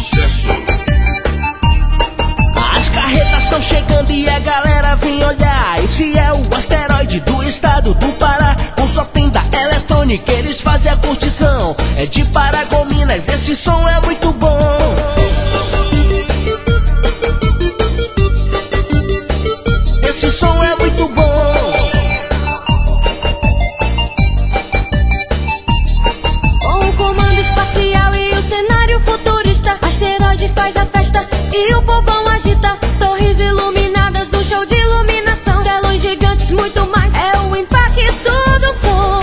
sucesso. As carretas estão chegando e a galera vem olhar. Esse é o asteroide do estado do Pará. Com sua tenda eletrônica eles fazem a curtição. É de Paragominas, esse som é muito bom. Esse som é muito bom. Com o comando espacial e o cenário futurista, asteroide faz a festa e o povão agita. Torres iluminadas, um show de iluminação, telões gigantes, muito mais. É o impacto do som.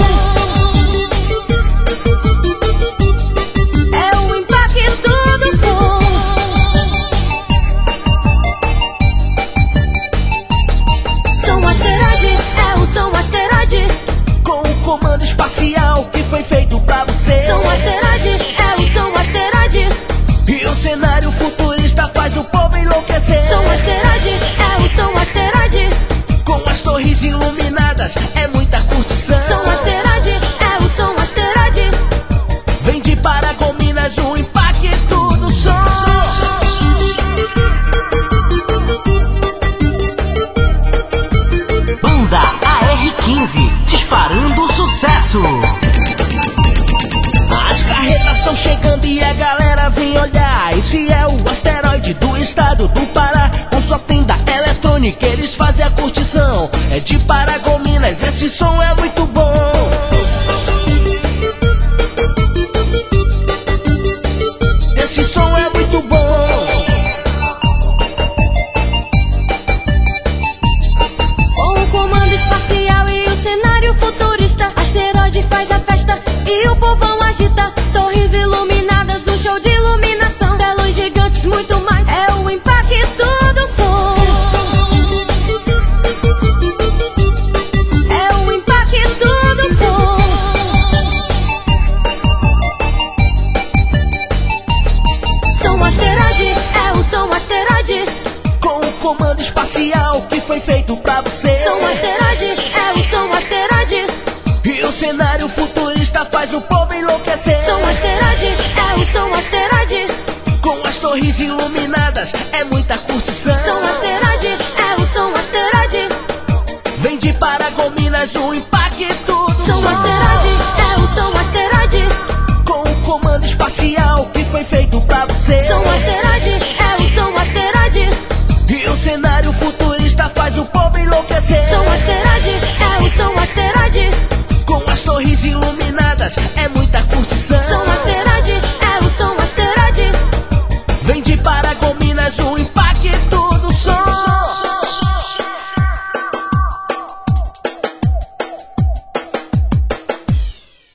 É o impacto do som. Som asteroide, é o som asteroide. Com o comando espacial que foi feito pra você. Som asteroide, é o som asteroide. E o cenário futurista faz o povo enlouquecer. Som asteroide, é o som asteroide. Com as torres iluminadas, é muita curtição. Som asteroide, é o som asteroide. Vem de Paragominas o impacto do som. Banda AR-15, disparando sucesso. As carretas estão chegando e a galera vem olhar. Esse é o asteroide do estado do Pará. Com sua tenda eletrônica eles fazem a curtição. É de Paragominas, esse som é muito bom. Esse som é muito bom. Com o comando espacial e o cenário futurista, asteroide faz a festa e o povão agita. Torres iluminadas, um show de iluminação, telões gigantes, muito mais. É o impacto do som. É o impacto do som. Som asteroide, é o som asteroide. Com o comando espacial que foi feito pra você. Som asteroide, é o som asteroide. E o cenário futurista faz o povo enlouquecer. Som asteroide, é o som asteroide. Com as torres iluminadas, é muita curtição. Som asteroide, é o som asteroide. Vem de Paragominas o impacto do Som asteroide, é o som asteroide. Com o comando espacial que foi feito pra você. Som asteroide, é o som asteroide. E o cenário futurista faz o povo enlouquecer.